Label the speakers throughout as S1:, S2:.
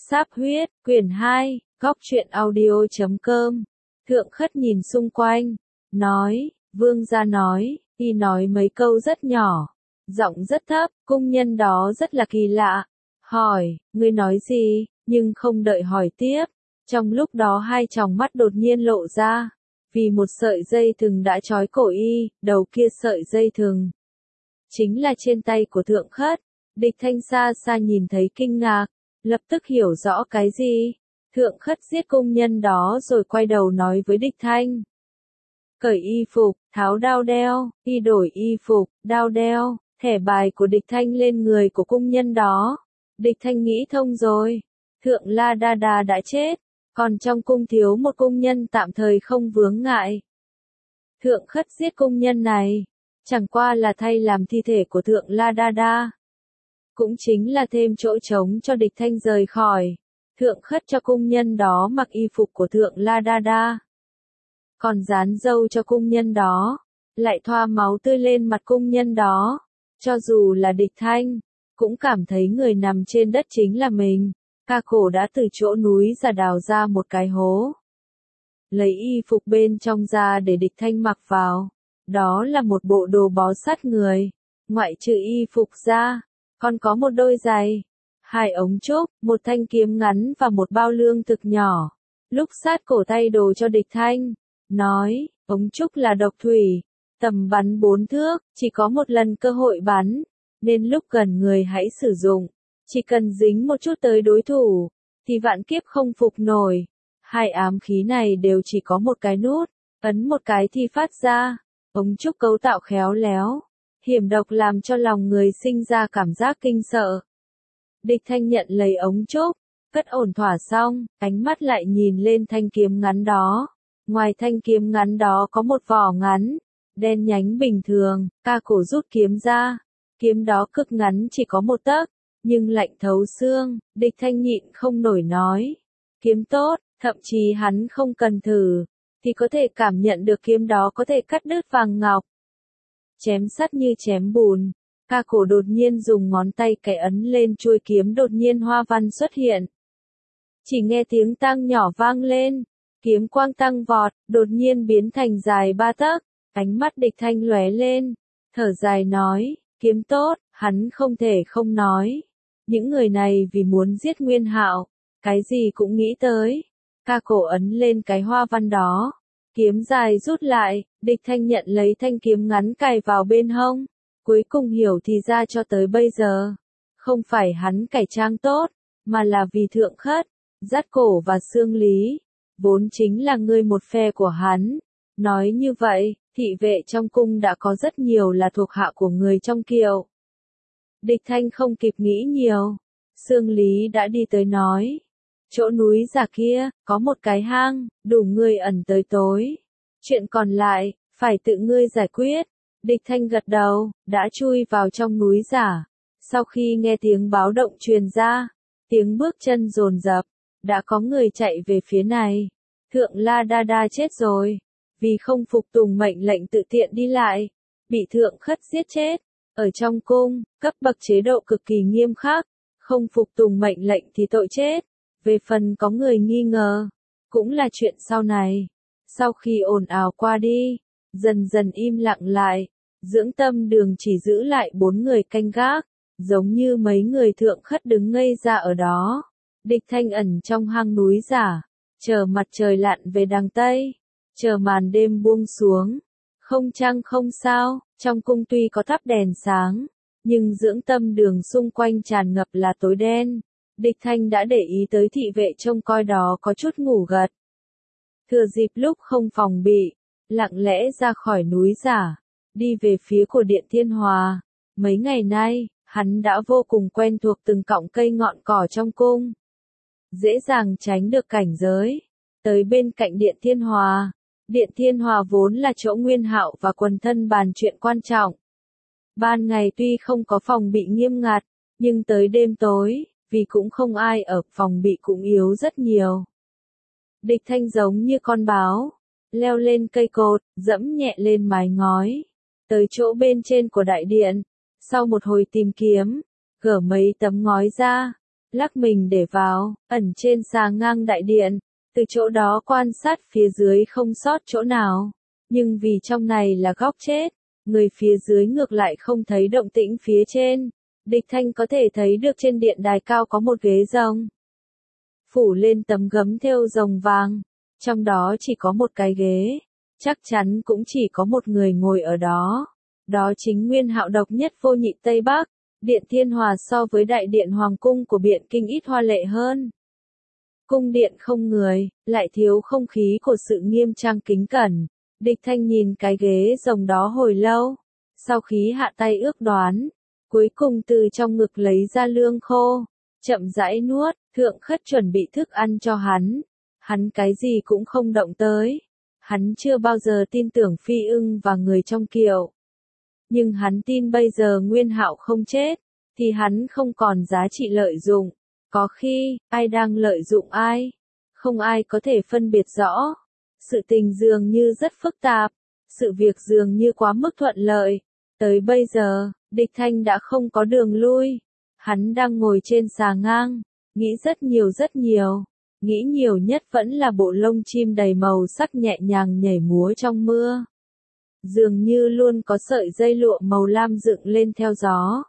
S1: Sáp huyết, quyển 2, góc truyện audio.com. Thượng Khất nhìn xung quanh, nói, vương gia nói, y nói mấy câu rất nhỏ, giọng rất thấp, cung nhân đó rất là kỳ lạ. Hỏi, ngươi nói gì, nhưng không đợi hỏi tiếp. Trong lúc đó hai tròng mắt đột nhiên lộ ra, vì một sợi dây thừng đã trói cổ y, đầu kia sợi dây thừng chính là trên tay của Thượng Khất. Địch Thanh xa xa nhìn thấy kinh ngạc, lập tức hiểu rõ cái gì. Thượng Khất giết cung nhân đó rồi quay đầu nói với Địch Thanh. Cởi y phục, tháo đao đeo, y đổi y phục, đao đeo, thẻ bài của Địch Thanh lên người của cung nhân đó. Địch Thanh nghĩ thông rồi, Thượng La Đa Đa đã chết, còn trong cung thiếu một cung nhân tạm thời không vướng ngại. Thượng Khất giết cung nhân này, chẳng qua là thay làm thi thể của Thượng La Đa Đa. Cũng chính là thêm chỗ trống cho Địch Thanh rời khỏi. Thượng Khất cho cung nhân đó mặc y phục của Thượng La Đa Đa. Còn dán dâu cho cung nhân đó, lại thoa máu tươi lên mặt cung nhân đó. Cho dù là Địch Thanh, cũng cảm thấy người nằm trên đất chính là mình. Ca Cổ đã từ chỗ núi ra đào ra một cái hố, lấy y phục bên trong ra để Địch Thanh mặc vào. Đó là một bộ đồ bó sát người, ngoại trừ y phục ra, còn có một đôi giày, hai ống trúc, một thanh kiếm ngắn và một bao lương thực nhỏ. Lúc sát cổ tay đồ cho Địch Thanh, nói, ống trúc là độc thủy, tầm bắn 4 thước, chỉ có một lần cơ hội bắn, nên lúc gần người hãy sử dụng, chỉ cần dính một chút tới đối thủ, thì vạn kiếp không phục nổi. Hai ám khí này đều chỉ có một cái nút, ấn một cái thì phát ra. Ống trúc cấu tạo khéo léo, hiểm độc làm cho lòng người sinh ra cảm giác kinh sợ. Địch Thanh nhận lấy ống trúc, cất ổn thỏa xong, ánh mắt lại nhìn lên thanh kiếm ngắn đó. Ngoài thanh kiếm ngắn đó có một vỏ ngắn, đen nhánh bình thường. Ca Cổ rút kiếm ra, kiếm đó cực ngắn chỉ có 1 tấc, nhưng lạnh thấu xương. Địch Thanh nhịn không nổi nói, kiếm tốt, thậm chí hắn không cần thử, thì có thể cảm nhận được kiếm đó có thể cắt đứt vàng ngọc. Chém sắt như chém bùn. Ca Cổ đột nhiên dùng ngón tay cái ấn lên chuôi kiếm, đột nhiên hoa văn xuất hiện. Chỉ nghe tiếng tang nhỏ vang lên, kiếm quang tăng vọt, đột nhiên biến thành dài 3 tấc. Ánh mắt Địch Thanh lóe lên, thở dài nói, kiếm tốt, hắn không thể không nói. Những người này vì muốn giết Nguyên Hạo, cái gì cũng nghĩ tới. Ca Cổ ấn lên cái hoa văn đó, kiếm dài rút lại, Địch Thanh nhận lấy thanh kiếm ngắn cài vào bên hông. Cuối cùng hiểu thì ra cho tới bây giờ, không phải hắn cải trang tốt, mà là vì Thượng Khất, Dát Cổ và Xương Lý, vốn chính là người một phe của hắn. Nói như vậy, thị vệ trong cung đã có rất nhiều là thuộc hạ của người trong kiệu. Địch Thanh không kịp nghĩ nhiều, Xương Lý đã đi tới nói, chỗ núi giả kia, có một cái hang, đủ ngươi ẩn tới tối. Chuyện còn lại, phải tự ngươi giải quyết. Địch Thanh gật đầu, đã chui vào trong núi giả. Sau khi nghe tiếng báo động truyền ra, tiếng bước chân dồn dập, đã có người chạy về phía này. Thượng La Đa Đa chết rồi, vì không phục tùng mệnh lệnh tự tiện đi lại, bị Thượng Khất giết chết. Ở trong cung, cấp bậc chế độ cực kỳ nghiêm khắc, không phục tùng mệnh lệnh thì tội chết. Về phần có người nghi ngờ, cũng là chuyện sau này. Sau khi ồn ào qua đi, dần dần im lặng lại, Dưỡng Tâm Đường chỉ giữ lại 4 người canh gác, giống như mấy người Thượng Khất đứng ngây ra ở đó. Địch Thanh ẩn trong hang núi giả, chờ mặt trời lặn về đằng Tây, chờ màn đêm buông xuống. Không trăng không sao, trong cung tuy có thắp đèn sáng, nhưng Dưỡng Tâm Đường xung quanh tràn ngập là tối đen. Địch Thanh đã để ý tới thị vệ trông coi đó có chút ngủ gật. Thừa dịp lúc không phòng bị, lặng lẽ ra khỏi núi giả, đi về phía của Điện Thiên Hòa. Mấy ngày nay, hắn đã vô cùng quen thuộc từng cọng cây ngọn cỏ trong cung, dễ dàng tránh được cảnh giới. Tới bên cạnh Điện Thiên Hòa. Điện Thiên Hòa vốn là chỗ Nguyên Hạo và quần thân bàn chuyện quan trọng. Ban ngày tuy không có phòng bị nghiêm ngặt, nhưng tới đêm tối, vì cũng không ai ở, phòng bị cũng yếu rất nhiều. Địch Thanh giống như con báo, leo lên cây cột, dẫm nhẹ lên mái ngói, tới chỗ bên trên của đại điện. Sau một hồi tìm kiếm, gỡ mấy tấm ngói ra, lắc mình để vào, ẩn trên xà ngang đại điện, từ chỗ đó quan sát phía dưới không sót chỗ nào. Nhưng vì trong này là góc chết, người phía dưới ngược lại không thấy động tĩnh phía trên. Địch Thanh có thể thấy được trên điện đài cao có một ghế rồng, phủ lên tấm gấm thêu rồng vàng, trong đó chỉ có một cái ghế, chắc chắn cũng chỉ có một người ngồi ở đó. Đó chính Nguyên Hạo độc nhất vô nhị Tây Bắc. Điện Thiên Hòa so với đại điện hoàng cung của Biện Kinh ít hoa lệ hơn. Cung điện không người, lại thiếu không khí của sự nghiêm trang kính cẩn. Địch Thanh nhìn cái ghế rồng đó hồi lâu, sau khi hạ tay ước đoán, cuối cùng từ trong ngực lấy ra lương khô, chậm rãi nuốt. Thượng Khất chuẩn bị thức ăn cho hắn cái gì cũng không động tới. Hắn chưa bao giờ tin tưởng Phi Ưng và người trong kiệu. Nhưng hắn tin bây giờ Nguyên Hạo không chết, thì hắn không còn giá trị lợi dụng. Có khi, ai đang lợi dụng ai? Không ai có thể phân biệt rõ. Sự tình dường như rất phức tạp, sự việc dường như quá mức thuận lợi. Tới bây giờ, Địch Thanh đã không có đường lui. Hắn đang ngồi trên xà ngang, nghĩ rất nhiều. Nghĩ nhiều nhất vẫn là bộ lông chim đầy màu sắc nhẹ nhàng nhảy múa trong mưa. Dường như luôn có sợi dây lụa màu lam dựng lên theo gió.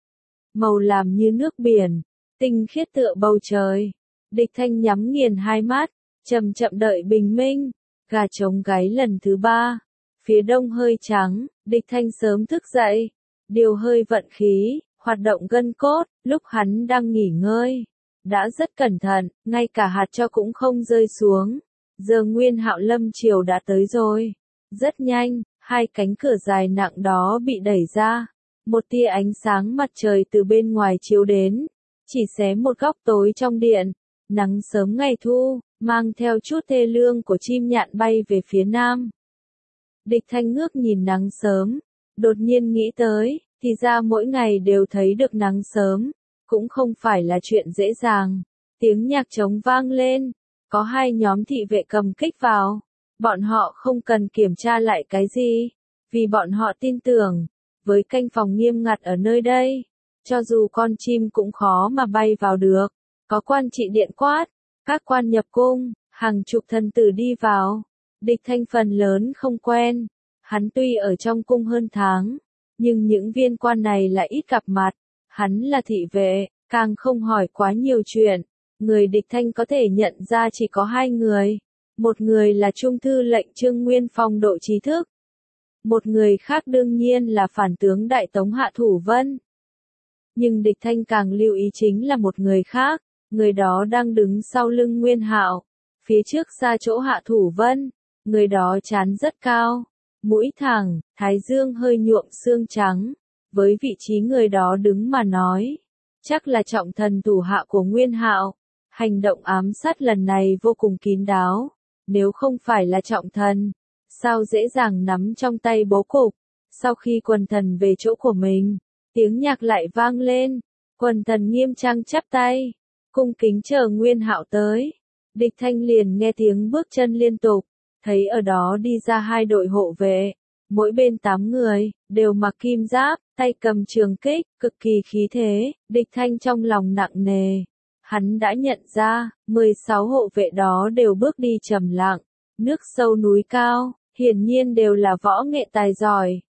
S1: Màu lam như nước biển, tinh khiết tựa bầu trời. Địch Thanh nhắm nghiền hai mắt, chậm chậm đợi bình minh. Gà trống gáy lần thứ 3. Phía đông hơi trắng, Địch Thanh sớm thức dậy, điều hơi vận khí, hoạt động gân cốt. Lúc hắn đang nghỉ ngơi, đã rất cẩn thận, ngay cả hạt tro cũng không rơi xuống. Giờ Nguyên Hạo lâm chiều đã tới rồi. Rất nhanh, hai cánh cửa dài nặng đó bị đẩy ra. Một tia ánh sáng mặt trời từ bên ngoài chiếu đến, chỉ xé một góc tối trong điện. Nắng sớm ngày thu, mang theo chút thê lương của chim nhạn bay về phía nam. Địch Thanh ngước nhìn nắng sớm, đột nhiên nghĩ tới, thì ra mỗi ngày đều thấy được nắng sớm, cũng không phải là chuyện dễ dàng. Tiếng nhạc trống vang lên, có hai nhóm thị vệ cầm kích vào. Bọn họ không cần kiểm tra lại cái gì, vì bọn họ tin tưởng, với canh phòng nghiêm ngặt ở nơi đây, cho dù con chim cũng khó mà bay vào được. Có quan trị điện quát, các quan nhập cung, hàng chục thần tử đi vào. Địch Thanh phần lớn không quen, hắn tuy ở trong cung hơn tháng, nhưng những viên quan này lại ít gặp mặt. Hắn là thị vệ, càng không hỏi quá nhiều chuyện. Người Địch Thanh có thể nhận ra chỉ có hai người. Một người là Trung thư lệnh Trương Nguyên phong độ trí thức. Một người khác đương nhiên là phản tướng Đại Tống Hạ Thủ Vân. Nhưng Địch Thanh càng lưu ý chính là một người khác. Người đó đang đứng sau lưng Nguyên Hạo, phía trước xa chỗ Hạ Thủ Vân. Người đó trán rất cao, mũi thẳng, thái dương hơi nhuộm xương trắng. Với vị trí người đó đứng mà nói, chắc là trọng thần thủ hạ của Nguyên Hạo. Hành động ám sát lần này vô cùng kín đáo. Nếu không phải là trọng thần, sao dễ dàng nắm trong tay bố cục. Sau khi quần thần về chỗ của mình, tiếng nhạc lại vang lên. Quần thần nghiêm trang chắp tay, cung kính chờ Nguyên Hạo tới. Địch Thanh liền nghe tiếng bước chân liên tục, thấy ở đó đi ra hai đội hộ vệ, mỗi bên 8 người, đều mặc kim giáp, tay cầm trường kích, cực kỳ khí thế. Địch Thanh trong lòng nặng nề. Hắn đã nhận ra, 16 hộ vệ đó đều bước đi trầm lặng, nước sâu núi cao, hiển nhiên đều là võ nghệ tài giỏi.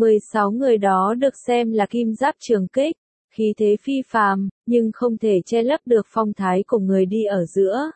S1: 16 người đó được xem là kim giáp trường kích, khí thế phi phàm, nhưng không thể che lấp được phong thái của người đi ở giữa.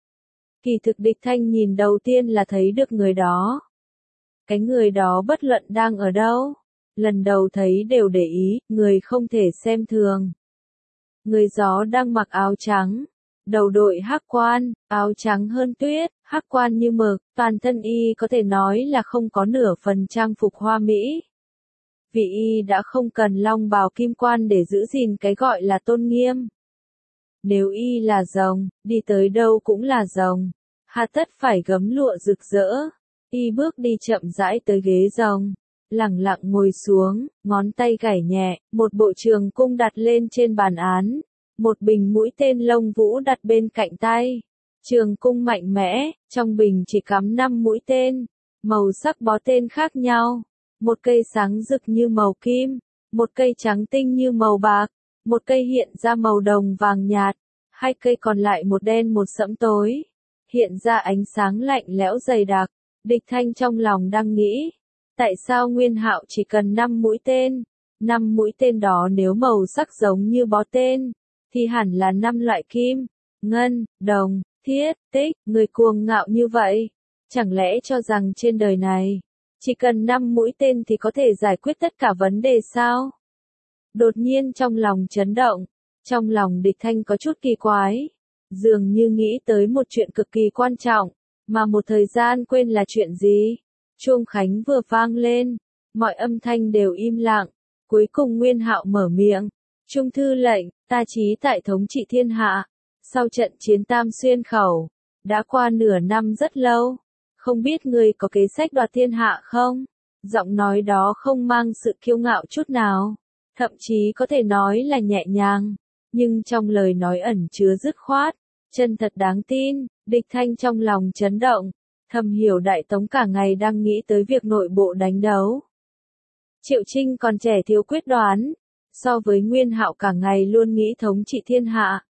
S1: Kỳ thực Địch Thanh nhìn đầu tiên là thấy được người đó. Cái người đó bất luận đang ở đâu, lần đầu thấy đều để ý, người không thể xem thường. Người gió đang mặc áo trắng, đầu đội hắc quan, áo trắng hơn tuyết, hắc quan như mực, toàn thân y có thể nói là không có nửa phần trang phục hoa mỹ. Vì y đã không cần long bào kim quan để giữ gìn cái gọi là tôn nghiêm. Nếu y là rồng, đi tới đâu cũng là rồng, hà tất phải gấm lụa rực rỡ. Y bước đi chậm rãi tới ghế rồng, lẳng lặng ngồi xuống, ngón tay gảy nhẹ, một bộ trường cung đặt lên trên bàn án, một bình mũi tên lông vũ đặt bên cạnh tay. Trường cung mạnh mẽ, trong bình chỉ cắm 5 mũi tên, màu sắc bó tên khác nhau. Một cây sáng rực như màu kim, một cây trắng tinh như màu bạc, một cây hiện ra màu đồng vàng nhạt, hai cây còn lại một đen một sẫm tối, hiện ra ánh sáng lạnh lẽo dày đặc. Địch Thanh trong lòng đang nghĩ, tại sao Nguyên Hạo chỉ cần 5 mũi tên? 5 mũi tên đó nếu màu sắc giống như bó tên, thì hẳn là 5 loại kim, ngân, đồng, thiết, tích, người cuồng ngạo như vậy. Chẳng lẽ cho rằng trên đời này, chỉ cần 5 mũi tên thì có thể giải quyết tất cả vấn đề sao? Đột nhiên trong lòng chấn động, trong lòng Địch Thanh có chút kỳ quái, dường như nghĩ tới một chuyện cực kỳ quan trọng, mà một thời gian quên là chuyện gì. Chuông khánh vừa vang lên, mọi âm thanh đều im lặng, cuối cùng Nguyên Hạo mở miệng, Trung thư lệnh, ta chí tại thống trị thiên hạ, sau trận chiến Tam Xuyên Khẩu, đã qua nửa năm rất lâu, không biết ngươi có kế sách đoạt thiên hạ không? Giọng nói đó không mang sự kiêu ngạo chút nào, thậm chí có thể nói là nhẹ nhàng, nhưng trong lời nói ẩn chứa dứt khoát, chân thật đáng tin. Địch Thanh trong lòng chấn động, thầm hiểu Đại Tống cả ngày đang nghĩ tới việc nội bộ đánh đấu. Triệu Trinh còn trẻ thiếu quyết đoán, so với Nguyên Hạo cả ngày luôn nghĩ thống trị thiên hạ,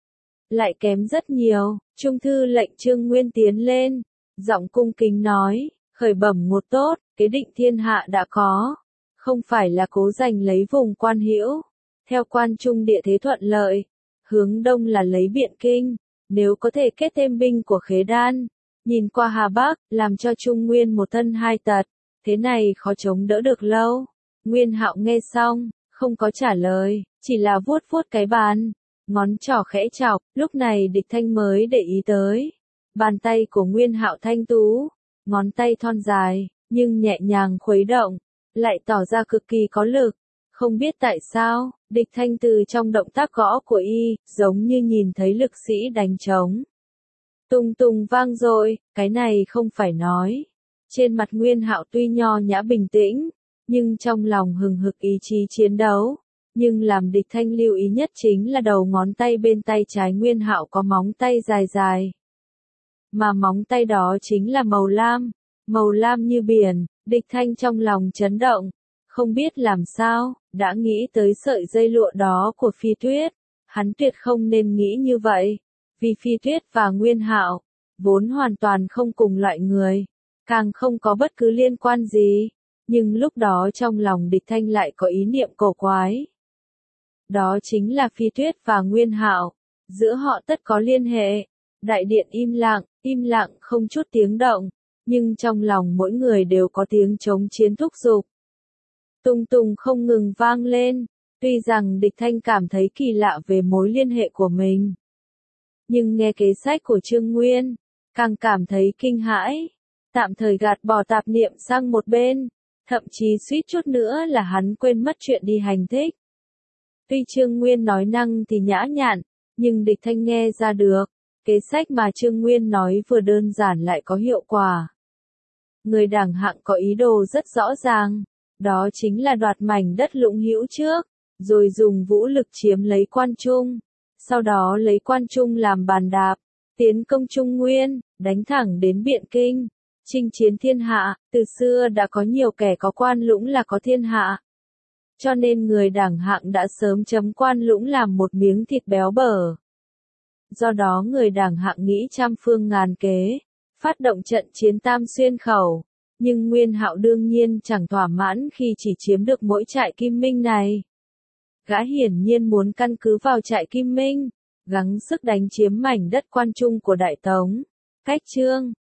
S1: lại kém rất nhiều. Trung thư lệnh Trương Nguyên tiến lên, giọng cung kính nói, khởi bẩm một tốt, kế định thiên hạ đã có, không phải là cố giành lấy vùng Quan Hữu, theo Quan Trung địa thế thuận lợi, hướng đông là lấy Biện Kinh, nếu có thể kết thêm binh của Khế Đan, nhìn qua Hà Bắc, làm cho Trung Nguyên một thân hai tật, thế này khó chống đỡ được lâu. Nguyên Hạo nghe xong, không có trả lời, chỉ là vuốt vuốt cái bàn, ngón trỏ khẽ chọc. Lúc này Địch Thanh mới để ý tới, bàn tay của Nguyên Hạo thanh tú, ngón tay thon dài, nhưng nhẹ nhàng khuấy động, lại tỏ ra cực kỳ có lực. Không biết tại sao, Địch Thanh từ trong động tác gõ của y, giống như nhìn thấy lực sĩ đánh trống. Tùng tùng vang dội, cái này không phải nói. Trên mặt Nguyên Hạo tuy nho nhã bình tĩnh, nhưng trong lòng hừng hực ý chí chiến đấu. Nhưng làm Địch Thanh lưu ý nhất chính là đầu ngón tay bên tay trái Nguyên Hạo có móng tay dài dài. Mà móng tay đó chính là màu lam như biển. Địch Thanh trong lòng chấn động, không biết làm sao, đã nghĩ tới sợi dây lụa đó của Phi Tuyết. Hắn tuyệt không nên nghĩ như vậy, vì Phi Tuyết và Nguyên Hạo vốn hoàn toàn không cùng loại người, càng không có bất cứ liên quan gì. Nhưng lúc đó trong lòng Địch Thanh lại có ý niệm cổ quái. Đó chính là Phi Tuyết và Nguyên Hạo, giữa họ tất có liên hệ. Đại điện im lặng không chút tiếng động, nhưng trong lòng mỗi người đều có tiếng chống chiến thúc giục. Tùng tùng không ngừng vang lên, tuy rằng Địch Thanh cảm thấy kỳ lạ về mối liên hệ của mình, nhưng nghe kế sách của Trương Nguyên, càng cảm thấy kinh hãi, tạm thời gạt bỏ tạp niệm sang một bên, thậm chí suýt chút nữa là hắn quên mất chuyện đi hành thích. Tuy Trương Nguyên nói năng thì nhã nhặn, nhưng Địch Thanh nghe ra được, kế sách mà Trương Nguyên nói vừa đơn giản lại có hiệu quả. Người đảng hạng có ý đồ rất rõ ràng, đó chính là đoạt mảnh đất Lũng Hữu trước, rồi dùng vũ lực chiếm lấy Quan Trung, sau đó lấy Quan Trung làm bàn đạp, tiến công Trung Nguyên, đánh thẳng đến Biện Kinh, chinh chiến thiên hạ. Từ xưa đã có nhiều kẻ có Quan Lũng là có thiên hạ, cho nên người đảng hạng đã sớm chấm Quan Lũng làm một miếng thịt béo bở. Do đó người đảng hạng nghĩ trăm phương ngàn kế, phát động trận chiến Tam Xuyên Khẩu, nhưng Nguyên Hạo đương nhiên chẳng thỏa mãn khi chỉ chiếm được mỗi trại Kim Minh này. Gã hiển nhiên muốn căn cứ vào trại Kim Minh, gắng sức đánh chiếm mảnh đất Quan Trung của Đại Tống. Cách chương